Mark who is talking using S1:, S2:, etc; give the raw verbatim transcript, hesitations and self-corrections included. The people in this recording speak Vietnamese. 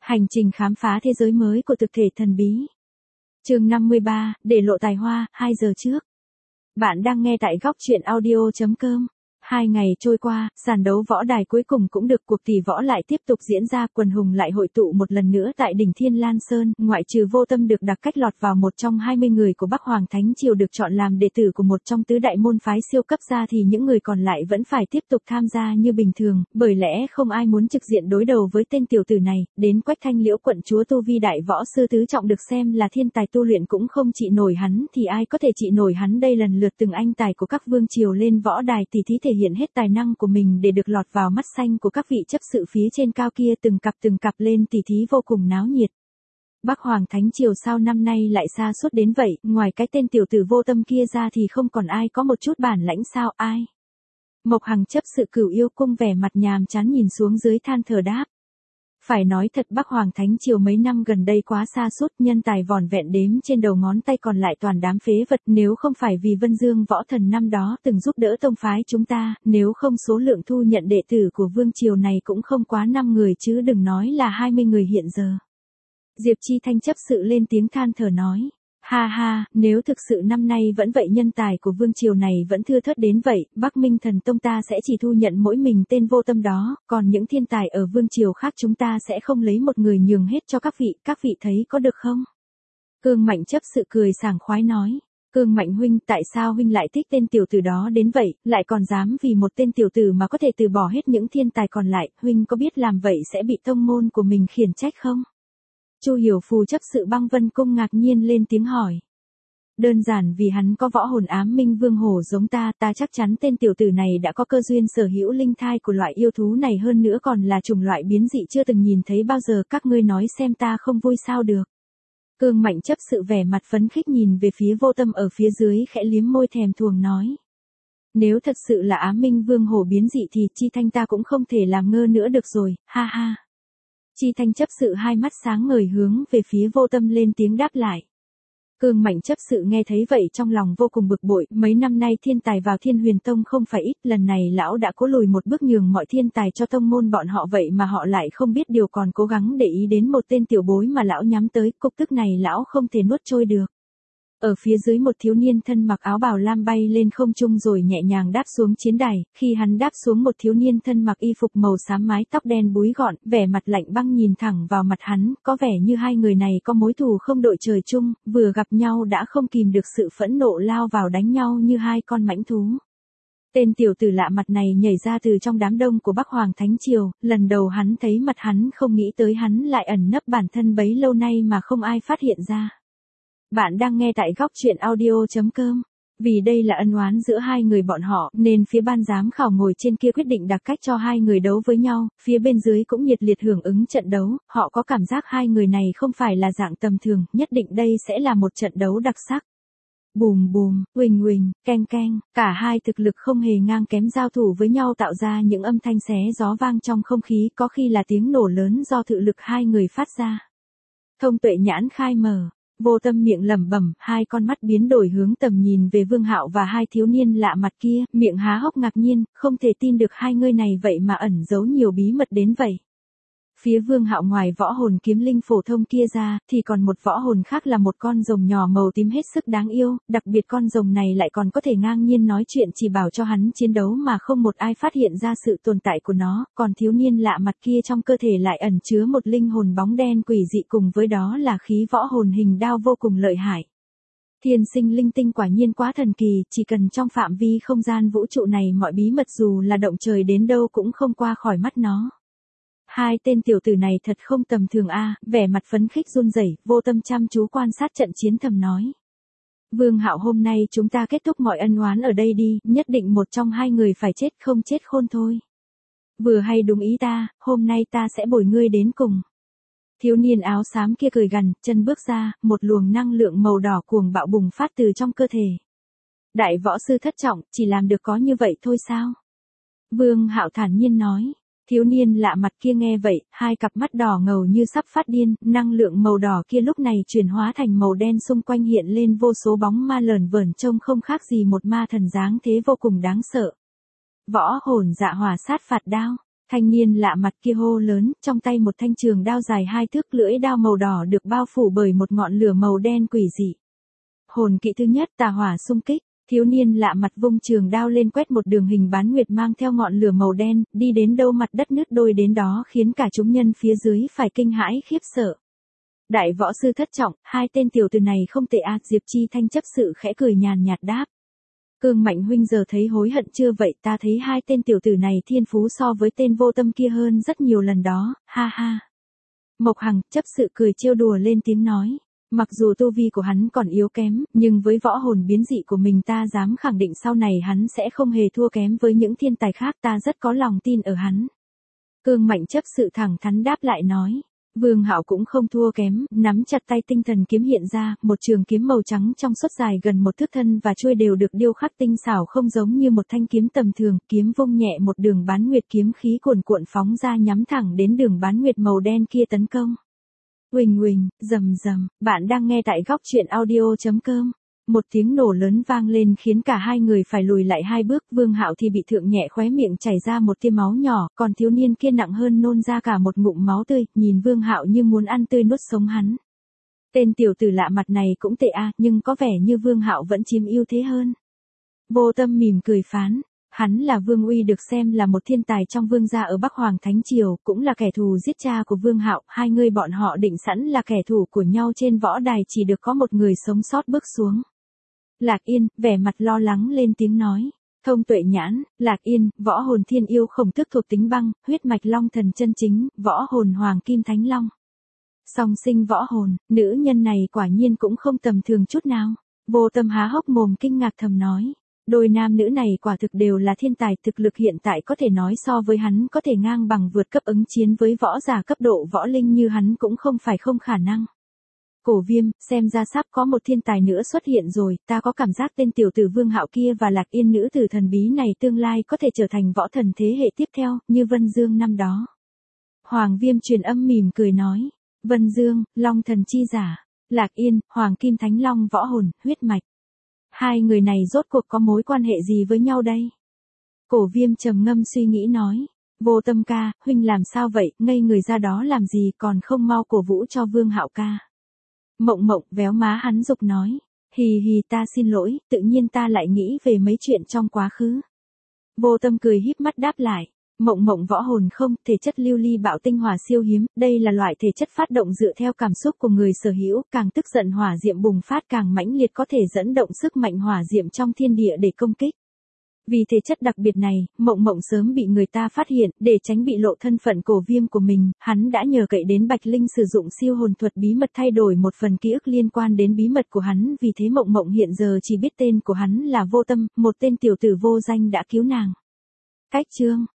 S1: Hành trình khám phá thế giới mới của thực thể thần bí. Chương năm mươi ba, để lộ tài hoa, hai giờ trước. Bạn đang nghe tại góc truyện audio chấm com. Hai ngày trôi qua, sàn đấu võ đài cuối cùng cũng được cuộc tỷ võ lại tiếp tục diễn ra, quần hùng lại hội tụ một lần nữa tại đỉnh Thiên Lan Sơn, ngoại trừ Vô Tâm được đặc cách lọt vào một trong hai mươi người của Bắc Hoàng Thánh Triều được chọn làm đệ tử của một trong tứ đại môn phái siêu cấp ra thì những người còn lại vẫn phải tiếp tục tham gia như bình thường, bởi lẽ không ai muốn trực diện đối đầu với tên tiểu tử này. Đến Quách Thanh Liễu quận chúa tu vi đại võ sư tứ trọng được xem là thiên tài tu luyện cũng không trị nổi hắn thì ai có thể trị nổi hắn đây. Lần lượt từng anh tài của các vương triều lên võ đài tỉ thí thể hiện hết tài năng của mình để được lọt vào mắt xanh của các vị chấp sự phía trên cao kia, từng cặp từng cặp lên tỉ thí vô cùng náo nhiệt. Bắc Hoàng Thánh Triều sao năm nay lại xa suốt đến vậy, ngoài cái tên tiểu tử Vô Tâm kia ra thì không còn ai có một chút bản lãnh sao? Ai? Mộc Hằng chấp sự Cửu Yêu Cung vẻ mặt nhàm chán nhìn xuống dưới than thở đáp. Phải nói thật, Bắc Hoàng Thánh Triều mấy năm gần đây quá xa suốt, nhân tài vỏn vẹn đếm trên đầu ngón tay, còn lại toàn đám phế vật. Nếu không phải vì Vân Dương võ thần năm đó từng giúp đỡ tông phái chúng ta, nếu không số lượng thu nhận đệ tử của vương triều này cũng không quá năm người chứ đừng nói là hai mươi người hiện giờ. Diệp Chi Thanh chấp sự lên tiếng than thở nói. Ha ha, nếu thực sự năm nay vẫn vậy, nhân tài của vương triều này vẫn thưa thớt đến vậy, Bắc Minh Thần Tông ta sẽ chỉ thu nhận mỗi mình tên Vô Tâm đó, còn những thiên tài ở vương triều khác chúng ta sẽ không lấy một người nhường hết cho các vị, các vị thấy có được không? Cương Mạnh chấp sự cười sảng khoái nói. Cương Mạnh huynh, tại sao huynh lại thích tên tiểu tử đó đến vậy, lại còn dám vì một tên tiểu tử mà có thể từ bỏ hết những thiên tài còn lại, huynh có biết làm vậy sẽ bị tông môn của mình khiển trách không? Chu Hiểu Phù chấp sự Băng Vân Cung ngạc nhiên lên tiếng hỏi. Đơn giản vì hắn có võ hồn ám minh vương hổ giống ta, ta chắc chắn tên tiểu tử này đã có cơ duyên sở hữu linh thai của loại yêu thú này, hơn nữa còn là chủng loại biến dị chưa từng nhìn thấy bao giờ, các ngươi nói xem ta không vui sao được. Cương Mạnh chấp sự vẻ mặt phấn khích nhìn về phía Vô Tâm ở phía dưới, khẽ liếm môi thèm thuồng nói. Nếu thật sự là ám minh vương hổ biến dị thì Chi Thanh ta cũng không thể làm ngơ nữa được rồi, ha ha. Chi Thanh chấp sự hai mắt sáng ngời hướng về phía Vô Tâm lên tiếng đáp lại. Cương Mạnh chấp sự nghe thấy vậy trong lòng vô cùng bực bội, mấy năm nay thiên tài vào Thiên Huyền Tông không phải ít, lần này lão đã cố lùi một bước nhường mọi thiên tài cho tông môn bọn họ, vậy mà họ lại không biết điều, còn cố gắng để ý đến một tên tiểu bối mà lão nhắm tới, cục tức này lão không thể nuốt trôi được. Ở phía dưới một thiếu niên thân mặc áo bào lam bay lên không trung rồi nhẹ nhàng đáp xuống chiến đài, khi hắn đáp xuống một thiếu niên thân mặc y phục màu xám mái tóc đen búi gọn, vẻ mặt lạnh băng nhìn thẳng vào mặt hắn, có vẻ như hai người này có mối thù không đội trời chung, vừa gặp nhau đã không kìm được sự phẫn nộ lao vào đánh nhau như hai con mãnh thú. Tên tiểu tử lạ mặt này nhảy ra từ trong đám đông của Bắc Hoàng Thánh Triều, lần đầu hắn thấy mặt hắn không nghĩ tới hắn lại ẩn nấp bản thân bấy lâu nay mà không ai phát hiện ra. Bạn đang nghe tại góc truyện audio chấm com. Vì đây là ân oán giữa hai người bọn họ, nên phía ban giám khảo ngồi trên kia quyết định đặc cách cho hai người đấu với nhau, phía bên dưới cũng nhiệt liệt hưởng ứng trận đấu, họ có cảm giác hai người này không phải là dạng tầm thường, nhất định đây sẽ là một trận đấu đặc sắc. Bùm bùm, huỳnh huỳnh, keng keng, cả hai thực lực không hề ngang kém giao thủ với nhau tạo ra những âm thanh xé gió vang trong không khí, có khi là tiếng nổ lớn do thực lực hai người phát ra. Thông tuệ nhãn khai mở. Vô Tâm miệng lẩm bẩm, hai con mắt biến đổi hướng tầm nhìn về Vương Hạo và hai thiếu niên lạ mặt kia, miệng há hốc ngạc nhiên, không thể tin được hai người này vậy mà ẩn giấu nhiều bí mật đến vậy. Phía Vương Hạo ngoài võ hồn kiếm linh phổ thông kia ra, thì còn một võ hồn khác là một con rồng nhỏ màu tím hết sức đáng yêu, đặc biệt con rồng này lại còn có thể ngang nhiên nói chuyện chỉ bảo cho hắn chiến đấu mà không một ai phát hiện ra sự tồn tại của nó, còn thiếu niên lạ mặt kia trong cơ thể lại ẩn chứa một linh hồn bóng đen quỷ dị, cùng với đó là khí võ hồn hình đao vô cùng lợi hại. Thiên sinh linh tinh quả nhiên quá thần kỳ, chỉ cần trong phạm vi không gian vũ trụ này mọi bí mật dù là động trời đến đâu cũng không qua khỏi mắt nó. Hai tên tiểu tử này thật không tầm thường a, à, vẻ mặt phấn khích run rẩy, Vô Tâm chăm chú quan sát trận chiến thầm nói. Vương Hạo, hôm nay chúng ta kết thúc mọi ân oán ở đây đi, nhất định một trong hai người phải chết, không chết khôn thôi. Vừa hay đúng ý ta, hôm nay ta sẽ bồi ngươi đến cùng. Thiếu niên áo xám kia cười gằn, chân bước ra, một luồng năng lượng màu đỏ cuồng bạo bùng phát từ trong cơ thể. Đại võ sư thất trọng, chỉ làm được có như vậy thôi sao? Vương Hạo thản nhiên nói. Thiếu niên lạ mặt kia nghe vậy, hai cặp mắt đỏ ngầu như sắp phát điên, năng lượng màu đỏ kia lúc này chuyển hóa thành màu đen, xung quanh hiện lên vô số bóng ma lởn vởn trông không khác gì một ma thần dáng thế vô cùng đáng sợ. Võ hồn dạ hỏa sát phạt đao. Thanh niên lạ mặt kia hô lớn, trong tay một thanh trường đao dài hai thước, lưỡi đao màu đỏ được bao phủ bởi một ngọn lửa màu đen quỷ dị. Hồn kỹ thứ nhất, tà hỏa xung kích. Thiếu niên lạ mặt vung trường đao lên quét một đường hình bán nguyệt mang theo ngọn lửa màu đen, đi đến đâu mặt đất nứt đôi đến đó, khiến cả chúng nhân phía dưới phải kinh hãi khiếp sợ. Đại võ sư thất trọng, hai tên tiểu tử này không tệ à, Diệp Chi Thanh chấp sự khẽ cười nhàn nhạt đáp. Cương Mạnh huynh giờ thấy hối hận chưa vậy, ta thấy hai tên tiểu tử này thiên phú so với tên Vô Tâm kia hơn rất nhiều lần đó, ha ha. Mộc Hằng, chấp sự cười trêu đùa lên tiếng nói. Mặc dù tu vi của hắn còn yếu kém, nhưng với võ hồn biến dị của mình ta dám khẳng định sau này hắn sẽ không hề thua kém với những thiên tài khác, ta rất có lòng tin ở hắn. Cương Mạnh chấp sự thẳng thắn đáp lại nói. Vương Hạo cũng không thua kém, nắm chặt tay tinh thần kiếm hiện ra, một trường kiếm màu trắng trong suốt dài gần một thước thân và chuôi đều được điêu khắc tinh xảo không giống như một thanh kiếm tầm thường, kiếm vung nhẹ một đường bán nguyệt kiếm khí cuồn cuộn phóng ra nhắm thẳng đến đường bán nguyệt màu đen kia tấn công. Huỳnh huỳnh, rầm rầm, bạn đang nghe tại góc truyện audio chấm com. Một tiếng nổ lớn vang lên khiến cả hai người phải lùi lại hai bước, Vương Hạo thì bị thượng nhẹ khóe miệng chảy ra một tia máu nhỏ, còn thiếu niên kia nặng hơn nôn ra cả một ngụm máu tươi, nhìn Vương Hạo như muốn ăn tươi nuốt sống hắn. Tên tiểu tử lạ mặt này cũng tệ à, nhưng có vẻ như Vương Hạo vẫn chiếm ưu thế hơn. Vô Tâm mỉm cười phán. Hắn là Vương Uy, được xem là một thiên tài trong vương gia ở Bắc Hoàng Thánh Triều, cũng là kẻ thù giết cha của Vương Hạo, hai người bọn họ định sẵn là kẻ thù của nhau trên võ đài, chỉ được có một người sống sót bước xuống. Lạc Yên, vẻ mặt lo lắng lên tiếng nói. Thông tuệ nhãn, Lạc Yên, võ hồn thiên yêu khổng tước thuộc tính băng, huyết mạch long thần chân chính, võ hồn hoàng kim thánh long. Song sinh võ hồn, nữ nhân này quả nhiên cũng không tầm thường chút nào. Vô Tâm há hốc mồm kinh ngạc thầm nói. Đôi nam nữ này quả thực đều là thiên tài, thực lực hiện tại có thể nói so với hắn có thể ngang bằng, vượt cấp ứng chiến với võ giả cấp độ võ linh như hắn cũng không phải không khả năng. Cổ Viêm, xem ra sắp có một thiên tài nữa xuất hiện rồi, ta có cảm giác tên tiểu tử Vương Hạo kia và Lạc Yên nữ tử thần bí này tương lai có thể trở thành võ thần thế hệ tiếp theo, như Vân Dương năm đó. Hoàng Viêm truyền âm mỉm cười nói. Vân Dương, long thần chi giả. Lạc Yên, hoàng kim thánh long võ hồn, huyết mạch. Hai người này rốt cuộc có mối quan hệ gì với nhau đây? Cổ Viêm trầm ngâm suy nghĩ nói. Vô Tâm ca, huynh làm sao vậy, ngây người ra đó làm gì, còn không mau cổ vũ cho Vương Hạo ca. Mộng Mộng véo má hắn dục nói. Hì hì, ta xin lỗi, tự nhiên ta lại nghĩ về mấy chuyện trong quá khứ. Vô Tâm cười híp mắt đáp lại. Mộng Mộng võ hồn không, thể chất lưu ly bạo tinh hỏa siêu hiếm, đây là loại thể chất phát động dựa theo cảm xúc của người sở hữu, càng tức giận hỏa diệm bùng phát càng mãnh liệt, có thể dẫn động sức mạnh hỏa diệm trong thiên địa để công kích. Vì thể chất đặc biệt này, Mộng Mộng sớm bị người ta phát hiện, để tránh bị lộ thân phận Cổ Viêm của mình, hắn đã nhờ cậy đến Bạch Linh sử dụng siêu hồn thuật bí mật thay đổi một phần ký ức liên quan đến bí mật của hắn, vì thế Mộng Mộng hiện giờ chỉ biết tên của hắn là Vô Tâm, một tên tiểu tử vô danh đã cứu nàng. Cách chương